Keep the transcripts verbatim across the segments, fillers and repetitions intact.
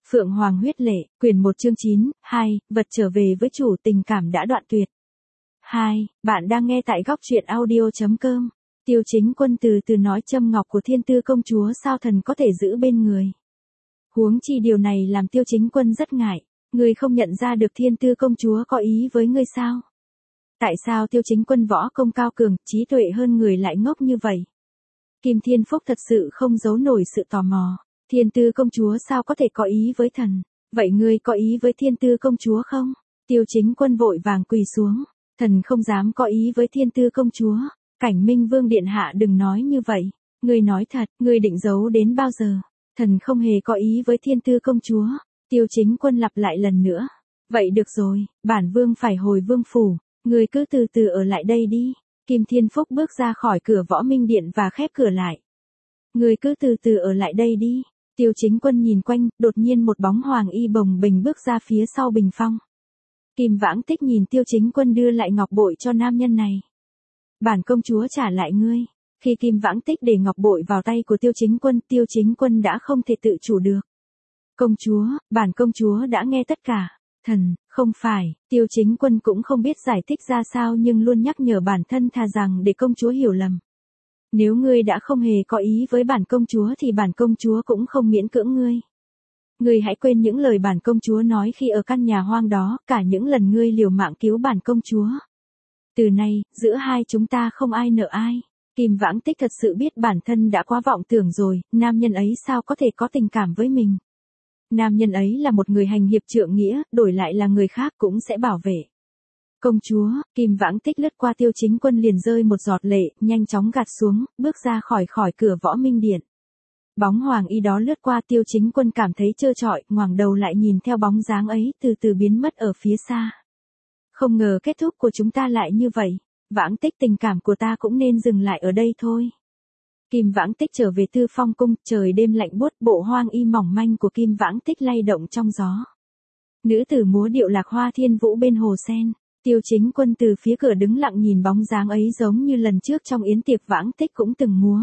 Phượng Hoàng huyết lệ, quyển một chương chín, hai, vật trở về với chủ, tình cảm đã đoạn tuyệt. hai. Bạn đang nghe tại góc truyện audio chấm com. Tiêu Chính Quân từ từ nói châm ngọc của Thiên Tư công chúa sao thần có thể giữ bên người. Huống chi điều này làm Tiêu Chính Quân rất ngại. Ngươi không nhận ra được Thiên Tư công chúa có ý với ngươi sao? Tại sao Tiêu Chính Quân võ công cao cường, trí tuệ hơn người lại ngốc như vậy? Kim Thiên Phúc thật sự không giấu nổi sự tò mò. Thiên Tư công chúa sao có thể có ý với thần? Vậy ngươi có ý với Thiên Tư công chúa không? Tiêu Chính Quân vội vàng quỳ xuống. Thần không dám có ý với Thiên Tư công chúa. Cảnh Minh Vương điện hạ đừng nói như vậy. Ngươi nói thật, ngươi định giấu đến bao giờ? Thần không hề có ý với Thiên Tư công chúa. Tiêu Chính Quân lặp lại lần nữa. Vậy được rồi, bản vương phải hồi vương phủ. Ngươi cứ từ từ ở lại đây đi. Kim Thiên Phúc bước ra khỏi cửa Võ Minh Điện và khép cửa lại. Ngươi cứ từ từ ở lại đây đi. Tiêu Chính Quân nhìn quanh, đột nhiên một bóng hoàng y bồng bềnh bước ra phía sau bình phong. Kim Vãng Tích nhìn Tiêu Chính Quân đưa lại ngọc bội cho nam nhân này. Bản công chúa trả lại ngươi. Khi Kim Vãng Tích để ngọc bội vào tay của Tiêu Chính Quân, Tiêu Chính Quân đã không thể tự chủ được. Công chúa, bản công chúa đã nghe tất cả. Thần, không phải, Tiêu Chính Quân cũng không biết giải thích ra sao nhưng luôn nhắc nhở bản thân thà rằng để công chúa hiểu lầm. Nếu ngươi đã không hề có ý với bản công chúa thì bản công chúa cũng không miễn cưỡng ngươi. Ngươi hãy quên những lời bản công chúa nói khi ở căn nhà hoang đó, cả những lần ngươi liều mạng cứu bản công chúa. Từ nay, giữa hai chúng ta không ai nợ ai. Kim Vãng Tích thật sự biết bản thân đã quá vọng tưởng rồi, nam nhân ấy sao có thể có tình cảm với mình. Nam nhân ấy là một người hành hiệp trượng nghĩa, đổi lại là người khác cũng sẽ bảo vệ. Công chúa, Kim Vãng Tích lướt qua Tiêu Chính Quân liền rơi một giọt lệ, nhanh chóng gạt xuống, bước ra khỏi khỏi cửa Võ Minh Điện. Bóng hoàng y đó lướt qua Tiêu Chính Quân cảm thấy trơ trọi, ngoảnh đầu lại nhìn theo bóng dáng ấy từ từ biến mất ở phía xa. Không ngờ kết thúc của chúng ta lại như vậy, Vãng Tích tình cảm của ta cũng nên dừng lại ở đây thôi. Kim Vãng Tích trở về Tư Phong cung, trời đêm lạnh buốt, bộ hoang y mỏng manh của Kim Vãng Tích lay động trong gió. Nữ tử múa điệu Lạc Hoa Thiên Vũ bên hồ sen. Tiêu Chính Quân từ phía cửa đứng lặng nhìn bóng dáng ấy giống như lần trước trong yến tiệc Vãng Tích cũng từng múa.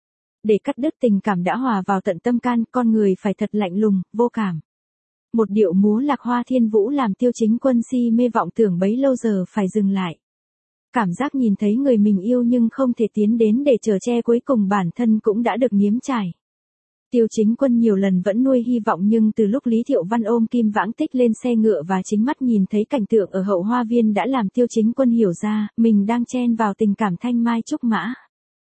Để cắt đứt tình cảm đã hòa vào tận tâm can, con người phải thật lạnh lùng, vô cảm. Một điệu múa Lạc Hoa Thiên Vũ làm Tiêu Chính Quân si mê vọng tưởng bấy lâu giờ phải dừng lại. Cảm giác nhìn thấy người mình yêu nhưng không thể tiến đến để chở che cuối cùng bản thân cũng đã được nếm trải. Tiêu Chính Quân nhiều lần vẫn nuôi hy vọng nhưng từ lúc Lý Thiệu Văn ôm Kim Vãng Tích lên xe ngựa và chính mắt nhìn thấy cảnh tượng ở hậu hoa viên đã làm Tiêu Chính Quân hiểu ra, mình đang chen vào tình cảm thanh mai trúc mã.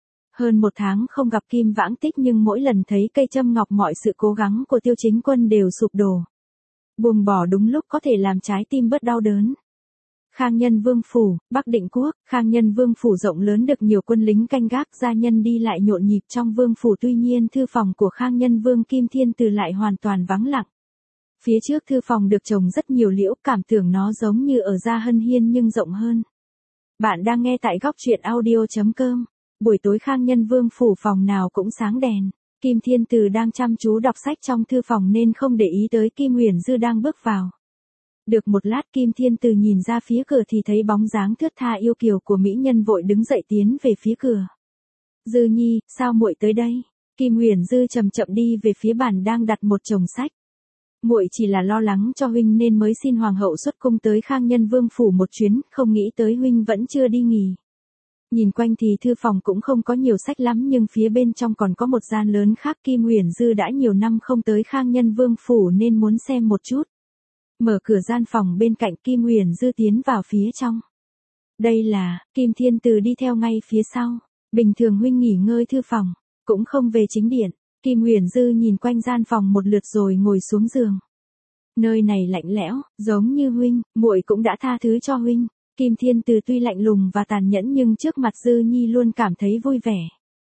Hơn một tháng không gặp Kim Vãng Tích nhưng mỗi lần thấy cây châm ngọc mọi sự cố gắng của Tiêu Chính Quân đều sụp đổ. Buông bỏ đúng lúc có thể làm trái tim bớt đau đớn. Khang Nhân Vương phủ, Bắc Định Quốc, Khang Nhân Vương phủ rộng lớn được nhiều quân lính canh gác, gia nhân đi lại nhộn nhịp trong vương phủ, tuy nhiên thư phòng của Khang Nhân Vương Kim Thiên Từ lại hoàn toàn vắng lặng. Phía trước thư phòng được trồng rất nhiều liễu, cảm tưởng nó giống như ở Gia Hân Hiên nhưng rộng hơn. Bạn đang nghe tại góc truyện audio chấm com. Buổi tối Khang Nhân Vương phủ phòng nào cũng sáng đèn. Kim Thiên Từ đang chăm chú đọc sách trong thư phòng nên không để ý tới Kim Huyền Dư đang bước vào. Được một lát Kim Thiên Từ nhìn ra phía cửa thì thấy bóng dáng thướt tha yêu kiều của mỹ nhân vội đứng dậy tiến về phía cửa. Dư Nhi, sao muội tới đây? Kim Huyền Dư chậm chậm đi về phía bàn đang đặt một chồng sách. Muội chỉ là lo lắng cho huynh nên mới xin hoàng hậu xuất cung tới Khang Nhân Vương phủ một chuyến, không nghĩ tới huynh vẫn chưa đi nghỉ. Nhìn quanh thì thư phòng cũng không có nhiều sách lắm nhưng phía bên trong còn có một gian lớn khác. Kim Huyền Dư đã nhiều năm không tới Khang Nhân Vương phủ nên muốn xem một chút. Mở cửa gian phòng bên cạnh, Kim Huyền Dư tiến vào phía trong. Đây là, Kim Thiên Từ đi theo ngay phía sau. Bình thường huynh nghỉ ngơi thư phòng, cũng không về chính điện. Kim Huyền Dư nhìn quanh gian phòng một lượt rồi ngồi xuống giường. Nơi này lạnh lẽo, giống như huynh, muội cũng đã tha thứ cho huynh. Kim Thiên Từ tuy lạnh lùng và tàn nhẫn nhưng trước mặt Dư Nhi luôn cảm thấy vui vẻ.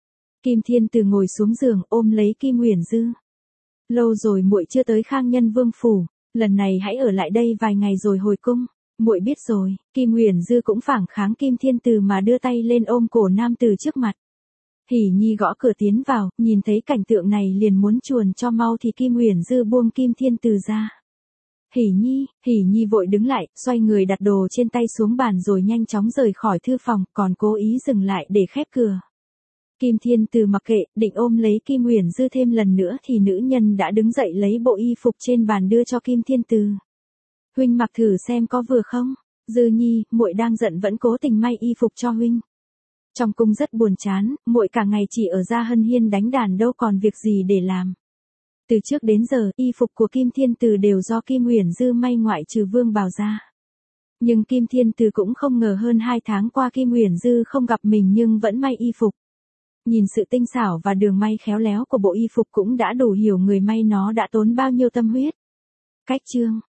Kim Thiên Từ ngồi xuống giường ôm lấy Kim Huyền Dư. Lâu rồi muội chưa tới Khang Nhân Vương phủ. Lần này hãy ở lại đây vài ngày rồi hồi cung. Muội biết rồi. Kim Huyền Dư cũng phản kháng Kim Thiên Từ mà đưa tay lên ôm cổ nam từ trước mặt. Hỉ Nhi gõ cửa tiến vào, nhìn thấy cảnh tượng này liền muốn chuồn cho mau thì Kim Huyền Dư buông Kim Thiên Từ ra. Hỉ Nhi, Hỉ Nhi vội đứng lại, xoay người đặt đồ trên tay xuống bàn rồi nhanh chóng rời khỏi thư phòng, còn cố ý dừng lại để khép cửa. Kim Thiên Từ mặc kệ, định ôm lấy Kim Uyển Dư thêm lần nữa thì nữ nhân đã đứng dậy lấy bộ y phục trên bàn đưa cho Kim Thiên Từ. Huynh mặc thử xem có vừa không? Dư Nhi, muội đang giận vẫn cố tình may y phục cho huynh. Trong cung rất buồn chán, muội cả ngày chỉ ở gia hân hiên đánh đàn đâu còn việc gì để làm. Từ trước đến giờ, y phục của Kim Thiên Từ đều do Kim Uyển Dư may ngoại trừ Vương Bào ra. Nhưng Kim Thiên Từ cũng không ngờ hơn hai tháng qua Kim Uyển Dư không gặp mình nhưng vẫn may y phục. Nhìn sự tinh xảo và đường may khéo léo của bộ y phục cũng đã đủ hiểu người may nó đã tốn bao nhiêu tâm huyết. Cách chương